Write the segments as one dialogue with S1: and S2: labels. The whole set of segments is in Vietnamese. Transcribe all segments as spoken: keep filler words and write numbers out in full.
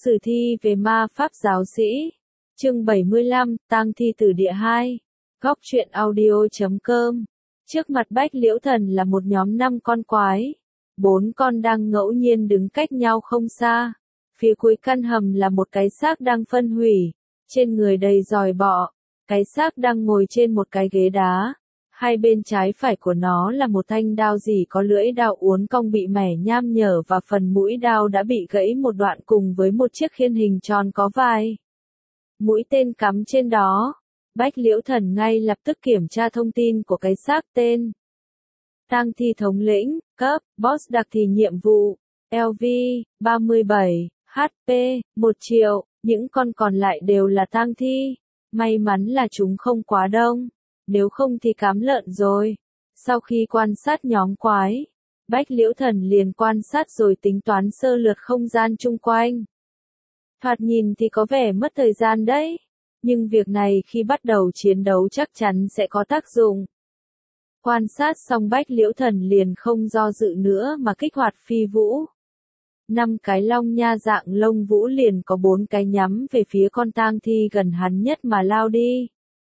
S1: Sử thi về ma pháp giáo sĩ. Chương bảy mươi lăm, tang thi từ địa hai. Góc truyện audio chấm com. Trước mặt Bách Liễu Thần là một nhóm năm con quái. Bốn con đang ngẫu nhiên đứng cách nhau không xa. Phía cuối căn hầm là một cái xác đang phân hủy. Trên người đầy giòi bọ. Cái xác đang ngồi trên một cái ghế đá. Hai bên trái phải của nó là một thanh đao rỉ có lưỡi đao uốn cong bị mẻ nham nhở và phần mũi đao đã bị gãy một đoạn cùng với một chiếc khiên hình tròn có vai mũi tên cắm trên đó. Bách Liễu Thần ngay lập tức kiểm tra thông tin của cái xác tên. Tang thi thống lĩnh, cấp, boss đặc thì nhiệm vụ, lờ vê, ba mươi bảy, hát pê, một triệu, những con còn lại đều là tang thi. May mắn là chúng không quá đông. Nếu không thì cám lợn rồi. Sau khi quan sát nhóm quái, Bách Liễu Thần liền quan sát rồi tính toán sơ lược không gian chung quanh. Thoạt nhìn thì có vẻ mất thời gian đấy, nhưng việc này khi bắt đầu chiến đấu chắc chắn sẽ có tác dụng. Quan sát xong Bách Liễu Thần liền không do dự nữa mà kích hoạt phi vũ. Năm cái long nha dạng lông vũ liền có bốn cái nhắm về phía con tang thi gần hắn nhất mà lao đi.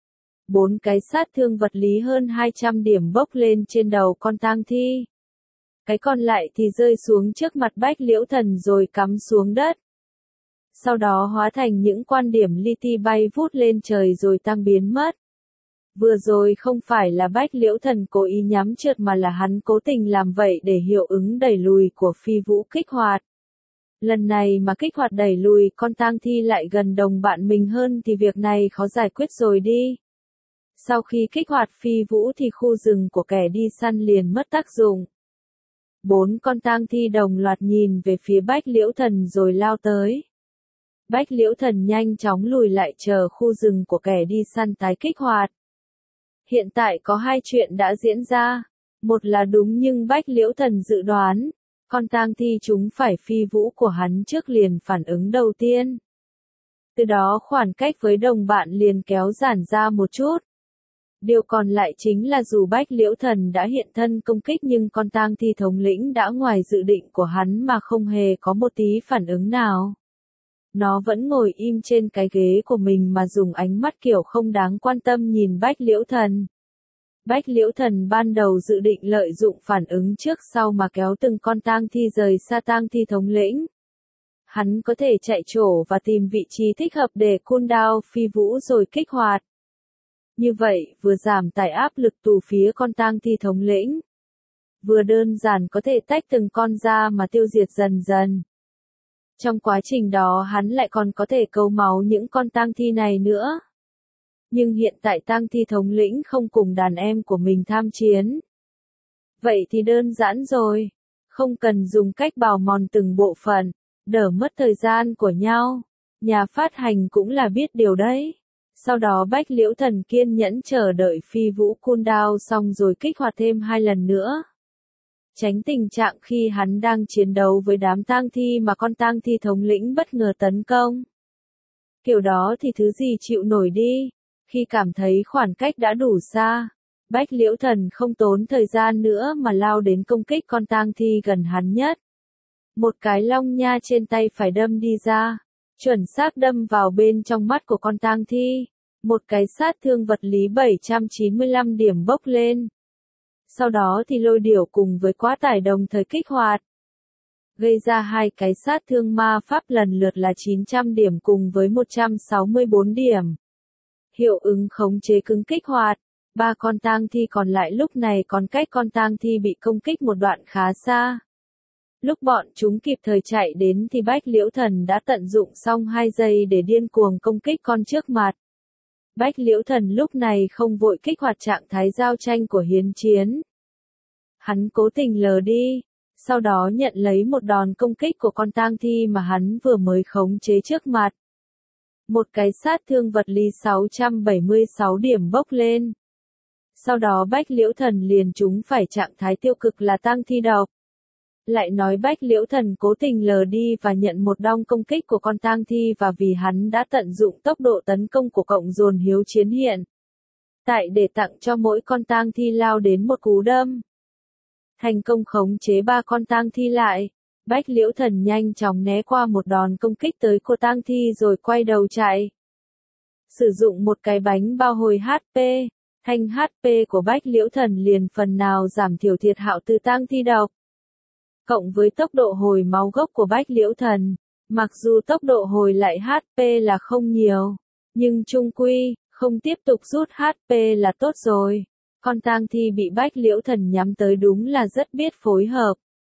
S1: Bốn cái sát thương vật lý hơn hai trăm điểm bốc lên trên đầu con tang thi. Cái còn lại thì rơi xuống trước mặt Bách Liễu Thần rồi cắm xuống đất. Sau đó hóa thành những quan điểm li ti bay vút lên trời rồi tăng biến mất. Vừa rồi không phải là Bách Liễu Thần cố ý nhắm trượt mà là hắn cố tình làm vậy để hiệu ứng đẩy lùi của phi vũ kích hoạt. Lần này mà kích hoạt đẩy lùi con tang thi lại gần đồng bạn mình hơn thì việc này khó giải quyết rồi đi. Sau khi kích hoạt phi vũ thì khu rừng của kẻ đi săn liền mất tác dụng. Bốn con tang thi đồng loạt nhìn về phía Bách Liễu Thần rồi lao tới. Bách Liễu Thần nhanh chóng lùi lại chờ khu rừng của kẻ đi săn tái kích hoạt. Hiện tại có hai chuyện đã diễn ra. Một là đúng nhưng Bách Liễu Thần dự đoán, con tang thi chúng phải phi vũ của hắn trước liền phản ứng đầu tiên. Từ đó khoảng cách với đồng bạn liền kéo giãn ra một chút. Điều còn lại chính là dù Bách Liễu Thần đã hiện thân công kích nhưng con tang thi thống lĩnh đã ngoài dự định của hắn mà không hề có một tí phản ứng nào. Nó vẫn ngồi im trên cái ghế của mình mà dùng ánh mắt kiểu không đáng quan tâm nhìn Bách Liễu Thần. Bách Liễu Thần ban đầu dự định lợi dụng phản ứng trước sau mà kéo từng con tang thi rời xa tang thi thống lĩnh. Hắn có thể chạy trổ và tìm vị trí thích hợp để cooldown phi vũ rồi kích hoạt. Như vậy, vừa giảm tải áp lực từ phía con tang thi thống lĩnh, vừa đơn giản có thể tách từng con ra mà tiêu diệt dần dần. Trong quá trình đó hắn lại còn có thể câu máu những con tang thi này nữa. Nhưng hiện tại tang thi thống lĩnh không cùng đàn em của mình tham chiến. Vậy thì đơn giản rồi, không cần dùng cách bào mòn từng bộ phận, đỡ mất thời gian của nhau. Nhà phát hành cũng là biết điều đấy. Sau đó Bách Liễu Thần kiên nhẫn chờ đợi phi vũ cooldown xong rồi kích hoạt thêm hai lần nữa. Tránh tình trạng khi hắn đang chiến đấu với đám tang thi mà con tang thi thống lĩnh bất ngờ tấn công. Kiểu đó thì thứ gì chịu nổi đi. Khi cảm thấy khoảng cách đã đủ xa, Bách Liễu Thần không tốn thời gian nữa mà lao đến công kích con tang thi gần hắn nhất. Một cái long nha trên tay phải đâm đi ra, chuẩn xác đâm vào bên trong mắt của con tang thi. Một cái sát thương vật lý bảy trăm chín mươi lăm điểm bốc lên. Sau đó thì lôi điểu cùng với quá tải đồng thời kích hoạt. Gây ra hai cái sát thương ma pháp lần lượt là chín trăm điểm cùng với một trăm sáu mươi bốn điểm. Hiệu ứng khống chế cứng kích hoạt. Ba con tang thi còn lại lúc này còn cách con tang thi bị công kích một đoạn khá xa. Lúc bọn chúng kịp thời chạy đến thì Bách Liễu Thần đã tận dụng xong hai giây để điên cuồng công kích con trước mặt. Bách Liễu Thần lúc này không vội kích hoạt trạng thái giao tranh của hiến chiến. Hắn cố tình lờ đi, sau đó nhận lấy một đòn công kích của con tang thi mà hắn vừa mới khống chế trước mặt. Một cái sát thương vật lý sáu trăm bảy mươi sáu điểm bốc lên. Sau đó Bách Liễu Thần liền trúng phải trạng thái tiêu cực là tang thi độc. Lại nói Bách Liễu Thần cố tình lờ đi và nhận một đòn công kích của con tang thi và vì hắn đã tận dụng tốc độ tấn công của cộng dồn hiếu chiến hiện tại để tặng cho mỗi con tang thi lao đến một cú đâm. Thành công khống chế ba con tang thi lại. Bách Liễu Thần nhanh chóng né qua một đòn công kích tới của tang thi rồi quay đầu chạy. Sử dụng một cái bánh bao hồi hát pê, thanh hát pê của Bách Liễu Thần liền phần nào giảm thiểu thiệt hại từ tang thi độc. Cộng với tốc độ hồi máu gốc của Bách Liễu Thần, mặc dù tốc độ hồi lại hát pê là không nhiều, nhưng chung quy, không tiếp tục rút hát pê là tốt rồi. Con tang thi bị Bách Liễu Thần nhắm tới đúng là rất biết phối hợp.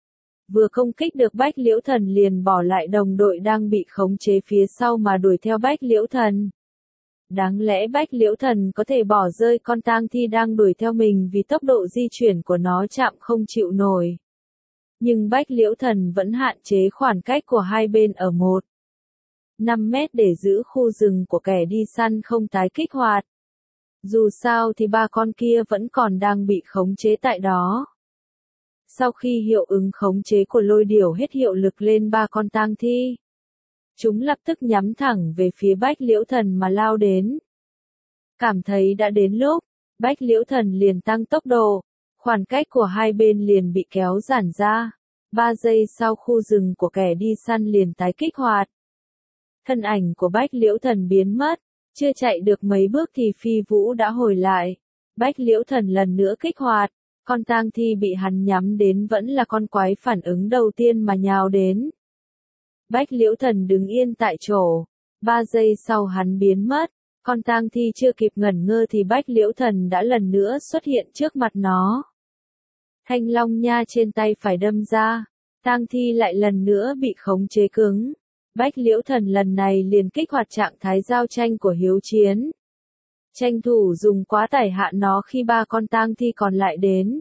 S1: Vừa công kích được Bách Liễu Thần liền bỏ lại đồng đội đang bị khống chế phía sau mà đuổi theo Bách Liễu Thần. Đáng lẽ Bách Liễu Thần có thể bỏ rơi con tang thi đang đuổi theo mình vì tốc độ di chuyển của nó chậm không chịu nổi. Nhưng Bách Liễu Thần vẫn hạn chế khoảng cách của hai bên ở một phẩy năm mét để giữ khu rừng của kẻ đi săn không tái kích hoạt. Dù sao thì ba con kia vẫn còn đang bị khống chế tại đó. Sau khi hiệu ứng khống chế của lôi điểu hết hiệu lực lên ba con tang thi, chúng lập tức nhắm thẳng về phía Bách Liễu Thần mà lao đến. Cảm thấy đã đến lúc, Bách Liễu Thần liền tăng tốc độ, khoảng cách của hai bên liền bị kéo giãn ra. Ba giây sau khu rừng của kẻ đi săn liền tái kích hoạt. Thân ảnh của Bách Liễu Thần biến mất, chưa chạy được mấy bước thì phi vũ đã hồi lại. Bách Liễu Thần lần nữa kích hoạt, con tang thi bị hắn nhắm đến vẫn là con quái phản ứng đầu tiên mà nhào đến. Bách Liễu Thần đứng yên tại chỗ, ba giây sau hắn biến mất, con tang thi chưa kịp ngẩn ngơ thì Bách Liễu Thần đã lần nữa xuất hiện trước mặt nó. Thanh long nha trên tay phải đâm ra, tang thi lại lần nữa bị khống chế cứng. Bách Liễu Thần lần này liền kích hoạt trạng thái giao tranh của hiếu chiến. Tranh thủ dùng quá tải hạ nó khi ba con tang thi còn lại đến.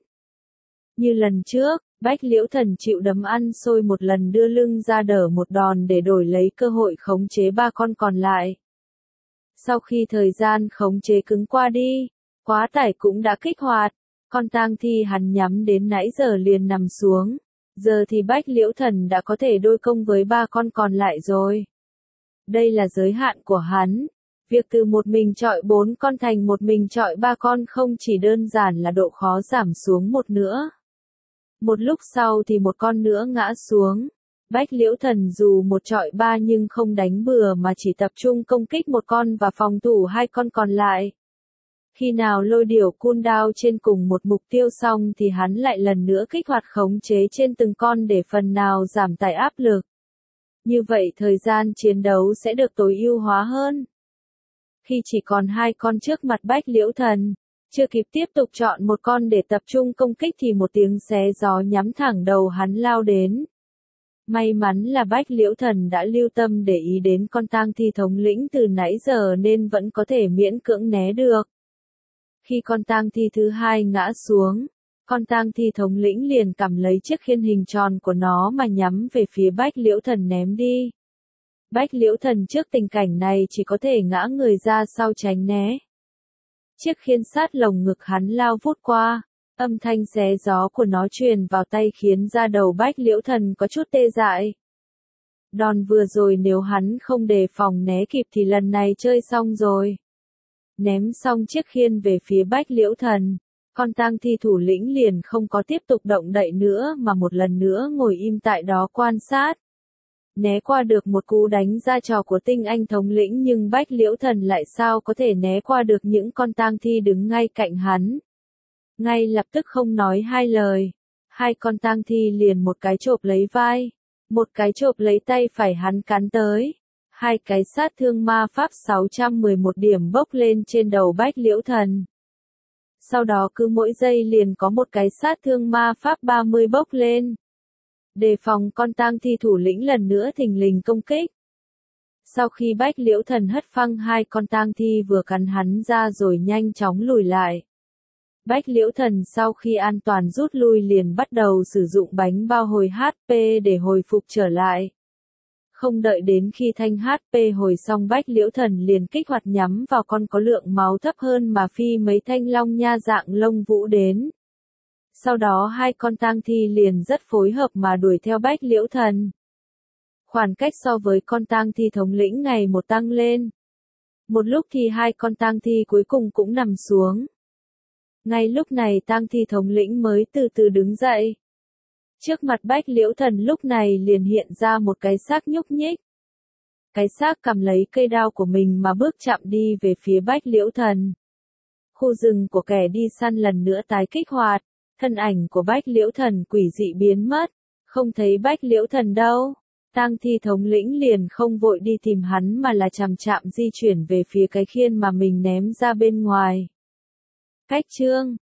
S1: Như lần trước, Bách Liễu Thần chịu đấm ăn xôi một lần đưa lưng ra đỡ một đòn để đổi lấy cơ hội khống chế ba con còn lại. Sau khi thời gian khống chế cứng qua đi, quá tải cũng đã kích hoạt, con tang thi hắn nhắm đến nãy giờ liền nằm xuống. Giờ thì Bách Liễu Thần đã có thể đôi công với ba con còn lại rồi. Đây là giới hạn của hắn. Việc từ một mình chọi bốn con thành một mình chọi ba con không chỉ đơn giản là độ khó giảm xuống một nữa. Một lúc sau thì một con nữa ngã xuống. Bách Liễu Thần dù một chọi ba nhưng không đánh bừa mà chỉ tập trung công kích một con và phòng thủ hai con còn lại. Khi nào lôi điểu cooldown trên cùng một mục tiêu xong thì hắn lại lần nữa kích hoạt khống chế trên từng con để phần nào giảm tải áp lực. Như vậy thời gian chiến đấu sẽ được tối ưu hóa hơn. Khi chỉ còn hai con trước mặt Bách Liễu Thần, chưa kịp tiếp tục chọn một con để tập trung công kích thì một tiếng xé gió nhắm thẳng đầu hắn lao đến. May mắn là Bách Liễu Thần đã lưu tâm để ý đến con tang thi thống lĩnh từ nãy giờ nên vẫn có thể miễn cưỡng né được. Khi con tang thi thứ hai ngã xuống, con tang thi thống lĩnh liền cầm lấy chiếc khiên hình tròn của nó mà nhắm về phía Bách Liễu Thần ném đi. Bách Liễu Thần trước tình cảnh này chỉ có thể ngã người ra sau tránh né. Chiếc khiên sát lồng ngực hắn lao vút qua, âm thanh xé gió của nó truyền vào tay khiến da đầu Bách Liễu Thần có chút tê dại. Đòn vừa rồi nếu hắn không đề phòng né kịp thì lần này chơi xong rồi. Ném xong chiếc khiên về phía Bách Liễu Thần, con tang thi thủ lĩnh liền không có tiếp tục động đậy nữa mà một lần nữa ngồi im tại đó quan sát. Né qua được một cú đánh ra trò của tinh anh thống lĩnh nhưng Bách Liễu Thần lại sao có thể né qua được những con tang thi đứng ngay cạnh hắn. Ngay lập tức không nói hai lời, hai con tang thi liền một cái chộp lấy vai, một cái chộp lấy tay phải hắn cắn tới. Hai cái sát thương ma pháp sáu trăm mười một điểm bốc lên trên đầu Bách Liễu Thần. Sau đó cứ mỗi giây liền có một cái sát thương ma pháp ba mươi bốc lên. Đề phòng con tang thi thủ lĩnh lần nữa thình lình công kích. Sau khi Bách Liễu Thần hất phăng hai con tang thi vừa cắn hắn ra rồi nhanh chóng lùi lại. Bách Liễu Thần sau khi an toàn rút lui liền bắt đầu sử dụng bánh bao hồi hát pê để hồi phục trở lại. Không đợi đến khi thanh hát pê hồi xong Bách Liễu Thần liền kích hoạt nhắm vào con có lượng máu thấp hơn mà phi mấy thanh long nha dạng lông vũ đến. Sau đó hai con tang thi liền rất phối hợp mà đuổi theo Bách Liễu Thần. Khoảng cách so với con tang thi thống lĩnh ngày một tăng lên. Một lúc thì hai con tang thi cuối cùng cũng nằm xuống. Ngay lúc này tang thi thống lĩnh mới từ từ đứng dậy. Trước mặt Bách Liễu Thần lúc này liền hiện ra một cái xác nhúc nhích. Cái xác cầm lấy cây đao của mình mà bước chậm đi về phía Bách Liễu Thần. Khu rừng của kẻ đi săn lần nữa tái kích hoạt, thân ảnh của Bách Liễu Thần quỷ dị biến mất, không thấy Bách Liễu Thần đâu. Tang thi thống lĩnh liền không vội đi tìm hắn mà là chậm chậm di chuyển về phía cái khiên mà mình ném ra bên ngoài. Cách chương